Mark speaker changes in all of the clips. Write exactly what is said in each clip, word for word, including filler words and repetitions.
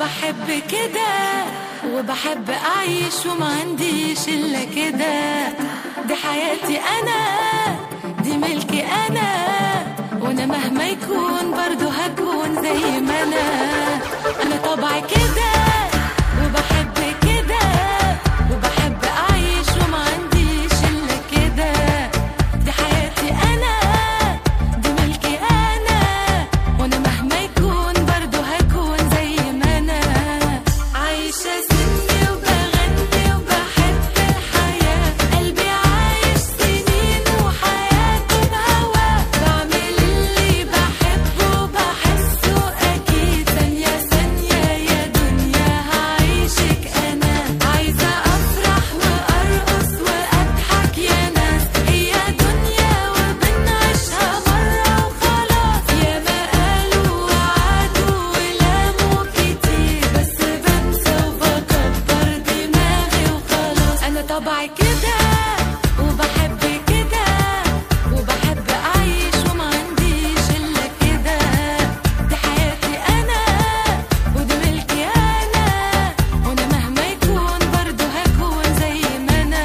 Speaker 1: بحب كده وبحب أعيش وما عنديش إلا كده. دي حياتي أنا، دي ملكي أنا، وأنا مهما يكون برضو هكون زي ما أنا. أنا طبعي كده وبحب كده وبحب أعيش وما عنديش إلا كده. دي حياتي أنا، دي ملكي أنا، وأنا مهما يكون برضو هكون زي ما أنا. عايشة سني وبغني وبحب الحياة، قلبي عايش سنين وحياته بهواه. بعمل اللي بحبه وبحسه أكيد، ثانية ثانية يا دنيا هعيشك أنا. عايزة أفرح وأرقص وأضحك يا ناس، هي دنيا وبنعيشها مرة وخلاص. يا ما قالوا وعدوا ولاموا كتير، بس بنسى وبكبر دماغي وخلاص. أنا طبعي كده وبحب كده وبحب أعيش وما عنديش إلا كده. دي حياتي أنا ودي ملكي أنا، وأنا مهما يكون برضو هكون زي ما أنا.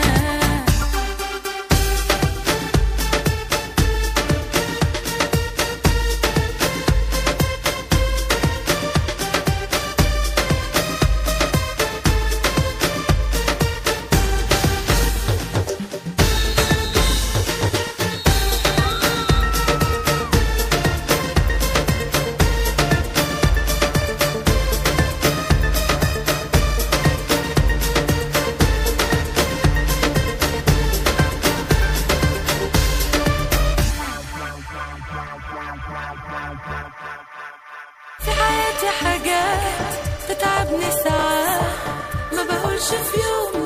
Speaker 1: في حياتي حاجات تتعبني ساعات، ما بقولش في يوم